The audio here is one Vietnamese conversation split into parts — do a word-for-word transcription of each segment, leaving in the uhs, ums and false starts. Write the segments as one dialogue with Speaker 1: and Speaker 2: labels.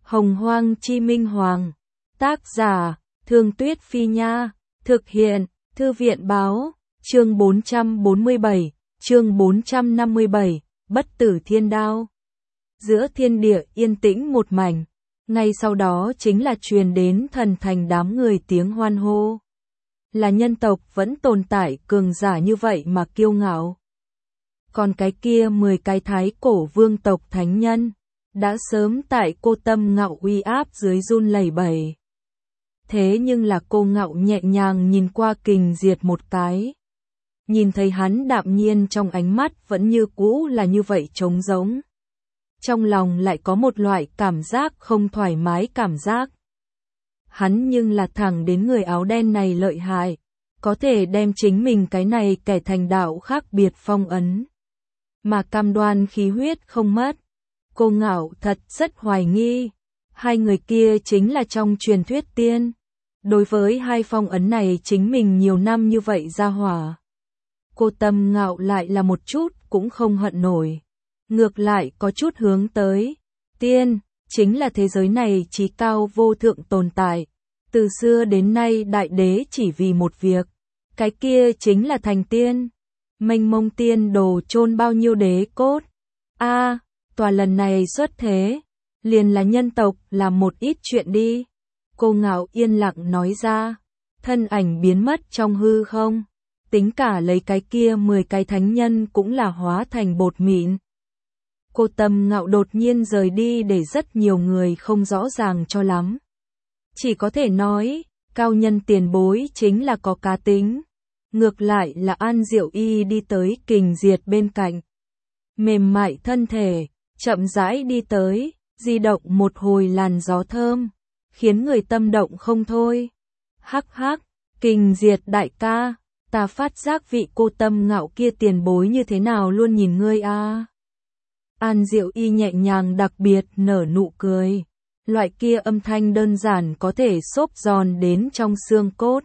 Speaker 1: Hồng Hoang Chi Minh Hoàng. Tác giả, Thương Tuyết Phi Nha. Thực hiện, Thư viện Báo. Chương bốn trăm bốn mươi bảy, chương bốn trăm năm mươi bảy, Bất Tử Thiên Đao. Giữa thiên địa yên tĩnh một mảnh, ngay sau đó chính là truyền đến thần thành đám người tiếng hoan hô. Là nhân tộc vẫn tồn tại cường giả như vậy mà kiêu ngạo. Còn cái kia mười cái thái cổ vương tộc thánh nhân, đã sớm tại Cô Tâm Ngạo uy áp dưới run lẩy bẩy. Thế nhưng là Cô Ngạo nhẹ nhàng nhìn qua Kình Diệt một cái. Nhìn thấy hắn đạm nhiên trong ánh mắt vẫn như cũ là như vậy trống rỗng. Trong lòng lại có một loại cảm giác không thoải mái cảm giác. Hắn nhưng là thẳng đến người áo đen này lợi hại, có thể đem chính mình cái này kẻ thành đạo khác biệt phong ấn. Mà cam đoan khí huyết không mất. Cô Ngạo thật rất hoài nghi. Hai người kia chính là trong truyền thuyết tiên. Đối với hai phong ấn này chính mình nhiều năm như vậy ra hỏa. Cô Tâm Ngạo lại là một chút cũng không hận nổi. Ngược lại có chút hướng tới. Tiên, chính là thế giới này chí cao vô thượng tồn tại. Từ xưa đến nay đại đế chỉ vì một việc. Cái kia chính là thành tiên. Mênh mông tiên đồ chôn bao nhiêu đế cốt. A, à, tòa lần này xuất thế. Liền là nhân tộc làm một ít chuyện đi. Cô Ngạo yên lặng nói ra. Thân ảnh biến mất trong hư không. Tính cả lấy cái kia mười cái thánh nhân cũng là hóa thành bột mịn. Cô Tâm Ngạo đột nhiên rời đi để rất nhiều người không rõ ràng cho lắm. Chỉ có thể nói, cao nhân tiền bối chính là có cá tính. Ngược lại là An Diệu Y đi tới Kình Diệt bên cạnh. Mềm mại thân thể, chậm rãi đi tới, di động một hồi làn gió thơm, khiến người tâm động không thôi. Hắc hắc, Kình Diệt đại ca, ta phát giác vị Cô Tâm Ngạo kia tiền bối như thế nào luôn nhìn ngươi a. À. An Diệu Y nhẹ nhàng đặc biệt nở nụ cười. Loại kia âm thanh đơn giản có thể xốp giòn đến trong xương cốt.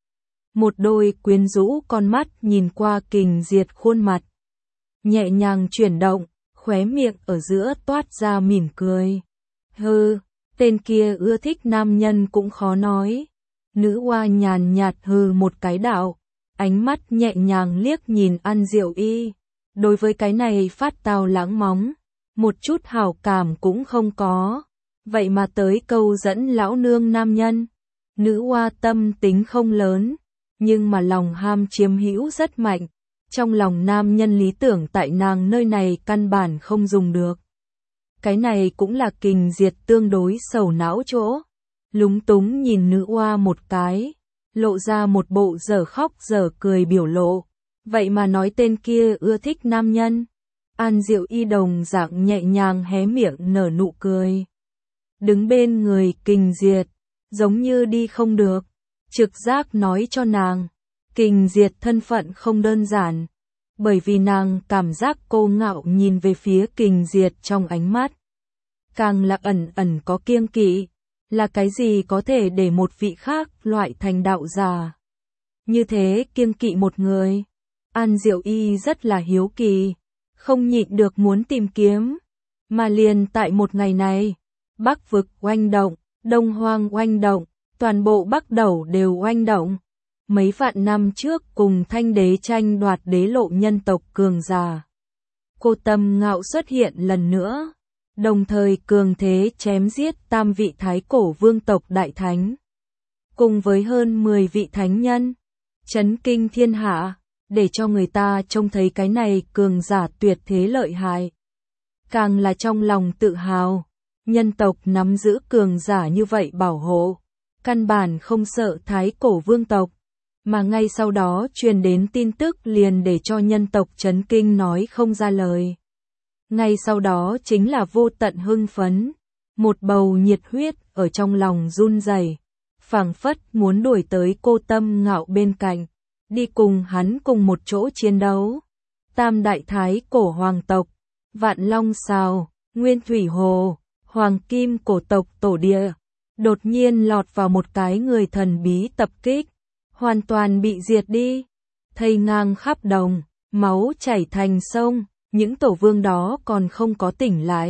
Speaker 1: Một đôi quyến rũ con mắt nhìn qua Kình Diệt khuôn mặt. Nhẹ nhàng chuyển động, khóe miệng ở giữa toát ra mỉm cười. Hừ, tên kia ưa thích nam nhân cũng khó nói. Nữ oa nhàn nhạt hừ một cái đạo. Ánh mắt nhẹ nhàng liếc nhìn An Diệu Y. Đối với cái này phát tao lãng móng. Một chút hảo cảm cũng không có. Vậy mà tới câu dẫn lão nương nam nhân. Nữ oa tâm tính không lớn. Nhưng mà lòng ham chiếm hữu rất mạnh. Trong lòng nam nhân lý tưởng tại nàng nơi này căn bản không dùng được. Cái này cũng là Kình Diệt tương đối sầu não chỗ. Lúng túng nhìn nữ oa một cái. Lộ ra một bộ dở khóc dở cười biểu lộ. Vậy mà nói tên kia ưa thích nam nhân. An Diệu Y đồng dạng nhẹ nhàng hé miệng nở nụ cười. Đứng bên người Kình Diệt, giống như đi không được. Trực giác nói cho nàng, Kình Diệt thân phận không đơn giản. Bởi vì nàng cảm giác Cô Ngạo nhìn về phía Kình Diệt trong ánh mắt. Càng là ẩn ẩn có kiêng kỵ. Là cái gì có thể để một vị khác loại thành đạo giả. Như thế kiêng kỵ một người. An Diệu Y rất là hiếu kỳ. Không nhịn được muốn tìm kiếm. Mà liền tại một ngày này. Bắc vực oanh động, Đông Hoang oanh động, toàn bộ Bắc Đẩu đều oanh động. Mấy vạn năm trước cùng Thanh Đế tranh đoạt đế lộ nhân tộc cường giả. Cô Tâm Ngạo xuất hiện lần nữa. Đồng thời cường thế chém giết tam vị thái cổ vương tộc đại thánh. Cùng với hơn mười vị thánh nhân. Chấn kinh thiên hạ. Để cho người ta trông thấy cái này cường giả tuyệt thế lợi hại. Càng là trong lòng tự hào. Nhân tộc nắm giữ cường giả như vậy bảo hộ. Căn bản không sợ thái cổ vương tộc. Mà ngay sau đó truyền đến tin tức liền để cho nhân tộc chấn kinh nói không ra lời. Ngay sau đó chính là vô tận hưng phấn. Một bầu nhiệt huyết ở trong lòng run rẩy, phảng phất muốn đuổi tới Cô Tâm Ngạo bên cạnh. Đi cùng hắn cùng một chỗ chiến đấu. Tam đại thái cổ hoàng tộc. Vạn Long Sào, Nguyên Thủy Hồ, Hoàng Kim cổ tộc tổ địa. Đột nhiên lọt vào một cái người thần bí tập kích. Hoàn toàn bị diệt đi. Thây ngang khắp đồng, máu chảy thành sông. Những tổ vương đó còn không có tỉnh lại.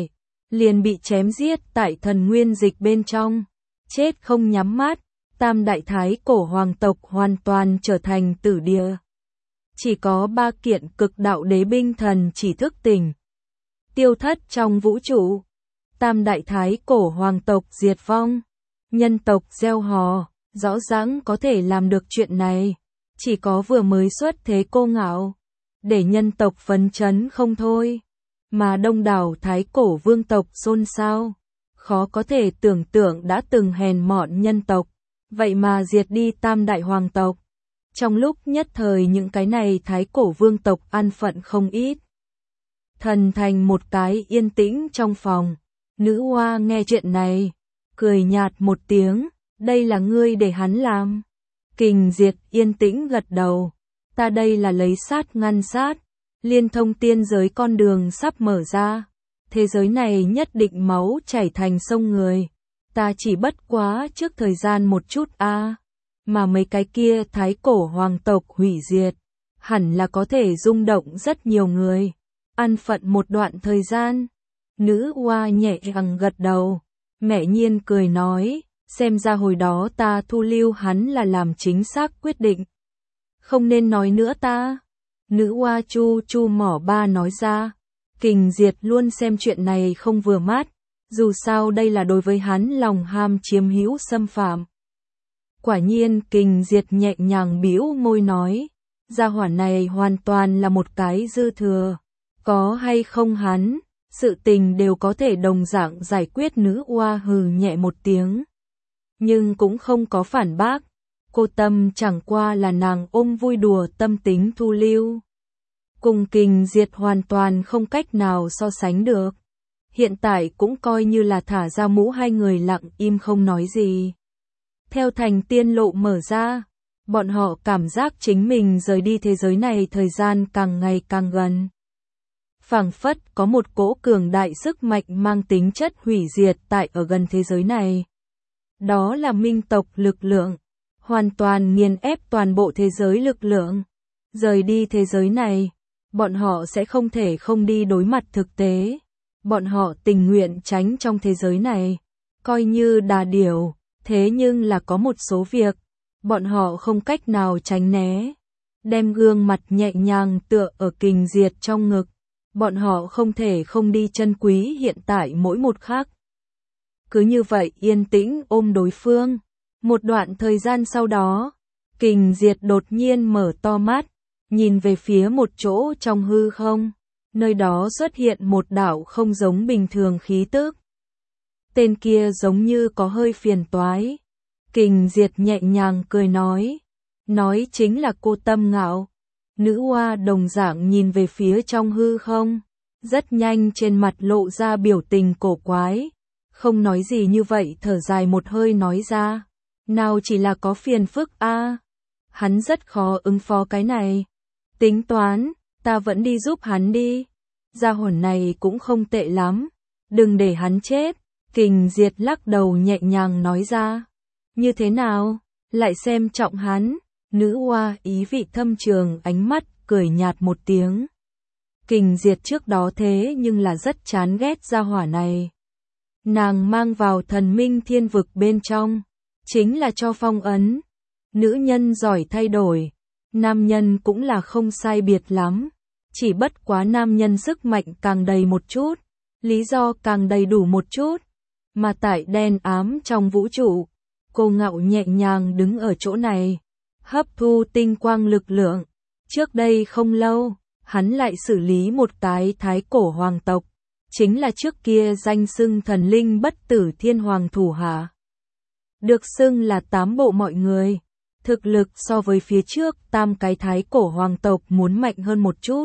Speaker 1: liền bị chém giết tại thần nguyên dịch bên trong, chết không nhắm mắt, tam đại thái cổ hoàng tộc hoàn toàn trở thành tử địa. Chỉ có ba kiện cực đạo đế binh thần chỉ thức tỉnh, tiêu thất trong vũ trụ. Tam đại thái cổ hoàng tộc diệt vong, nhân tộc gieo hò, rõ ràng có thể làm được chuyện này, chỉ có vừa mới xuất thế cô ngạo, để nhân tộc phấn chấn không thôi, mà đông đảo thái cổ vương tộc xôn xao, khó có thể tưởng tượng đã từng hèn mọn nhân tộc, vậy mà diệt đi tam đại hoàng tộc. Trong lúc nhất thời những cái này thái cổ vương tộc an phận không ít. Thần thành một cái yên tĩnh trong phòng, nữ hoa nghe chuyện này, cười nhạt một tiếng, đây là ngươi để hắn làm. Kình Diệt yên tĩnh gật đầu, ta đây là lấy sát ngăn sát, liên thông tiên giới con đường sắp mở ra, thế giới này nhất định máu chảy thành sông người, ta chỉ bất quá trước thời gian một chút a, à, mà mấy cái kia thái cổ hoàng tộc hủy diệt, hẳn là có thể rung động rất nhiều người, an phận một đoạn thời gian. Nữ hoa nhẹ nhàng gật đầu, mẹ nhiên cười nói, xem ra hồi đó ta thu lưu hắn là làm chính xác quyết định. Không nên nói nữa ta. Nữ hoa chu chu mỏ ba nói ra, Kình Diệt luôn xem chuyện này không vừa mắt, dù sao đây là đối với hắn lòng ham chiếm hữu xâm phạm. Quả nhiên Kình Diệt nhẹ nhàng bĩu môi nói, gia hỏa này hoàn toàn là một cái dư thừa, có hay không hắn, sự tình đều có thể đồng dạng giải quyết. Nữ hoa hừ nhẹ một tiếng, nhưng cũng không có phản bác, cô Tâm chẳng qua là nàng ôm vui đùa tâm tính thu lưu. Cùng Kình Diệt hoàn toàn không cách nào so sánh được. Hiện tại cũng coi như là thả ra mũ hai người lặng im không nói gì. Theo thành tiên lộ mở ra, bọn họ cảm giác chính mình rời đi thế giới này thời gian càng ngày càng gần. Phảng phất có một cỗ cường đại sức mạnh mang tính chất hủy diệt tại ở gần thế giới này. Đó là minh tộc lực lượng, hoàn toàn nghiền ép toàn bộ thế giới lực lượng. Rời đi thế giới này, bọn họ sẽ không thể không đi đối mặt thực tế. Bọn họ tình nguyện tránh trong thế giới này, coi như đà điểu, thế nhưng là có một số việc, bọn họ không cách nào tránh né. Đem gương mặt nhẹ nhàng tựa ở Kình Diệt trong ngực, bọn họ không thể không đi trân quý hiện tại mỗi một khắc. Cứ như vậy yên tĩnh ôm đối phương. Một đoạn thời gian sau đó, Kình Diệt đột nhiên mở to mắt, nhìn về phía một chỗ trong hư không, nơi đó xuất hiện một đạo không giống bình thường khí tức. Tên kia giống như có hơi phiền toái. Kình Diệt nhẹ nhàng cười nói, nói chính là cô Tâm Ngạo. Nữ hoa đồng dạng nhìn về phía trong hư không, rất nhanh trên mặt lộ ra biểu tình cổ quái, không nói gì như vậy thở dài một hơi nói ra, nào chỉ là có phiền phức a, à. Hắn rất khó ứng phó cái này. Tính toán, ta vẫn đi giúp hắn đi. Gia hồn này cũng không tệ lắm, đừng để hắn chết. Kình Diệt lắc đầu nhẹ nhàng nói ra, như thế nào, lại xem trọng hắn. Nữ hoa ý vị thâm trường ánh mắt cười nhạt một tiếng. Kình Diệt trước đó thế nhưng là rất chán ghét gia hỏa này. Nàng mang vào thần minh thiên vực bên trong, chính là cho phong ấn. Nữ nhân giỏi thay đổi, nam nhân cũng là không sai biệt lắm. Chỉ bất quá nam nhân sức mạnh càng đầy một chút, lý do càng đầy đủ một chút. Mà tại đen ám trong vũ trụ, cô Ngạo nhẹ nhàng đứng ở chỗ này, hấp thu tinh quang lực lượng. Trước đây không lâu, hắn lại xử lý một cái thái cổ hoàng tộc, chính là trước kia danh xưng thần linh bất tử thiên hoàng thủ hạ. Được xưng là tám bộ mọi người, thực lực so với phía trước tam cái thái cổ hoàng tộc muốn mạnh hơn một chút.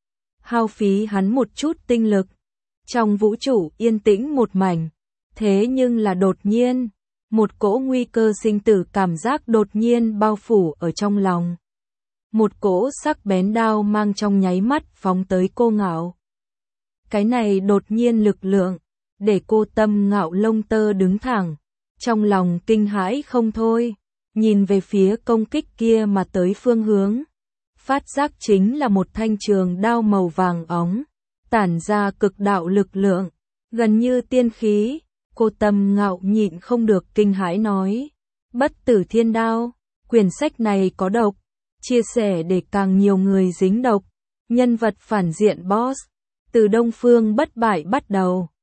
Speaker 1: Hao phí hắn một chút tinh lực. Trong vũ trụ yên tĩnh một mảnh, thế nhưng là đột nhiên, một cỗ nguy cơ sinh tử cảm giác đột nhiên bao phủ ở trong lòng. Một cỗ sắc bén đao mang trong nháy mắt phóng tới cô Ngạo. Cái này đột nhiên lực lượng, để cô Tâm Ngạo lông tơ đứng thẳng, trong lòng kinh hãi không thôi, nhìn về phía công kích kia mà tới phương hướng. Phát giác chính là một thanh trường đao màu vàng óng, tản ra cực đạo lực lượng, gần như tiên khí, cô Tâm Ngạo nhịn không được kinh hãi nói. Bất tử thiên đao, quyển sách này có độc, chia sẻ để càng nhiều người dính độc, nhân vật phản diện boss, từ Đông Phương bất bại bắt đầu.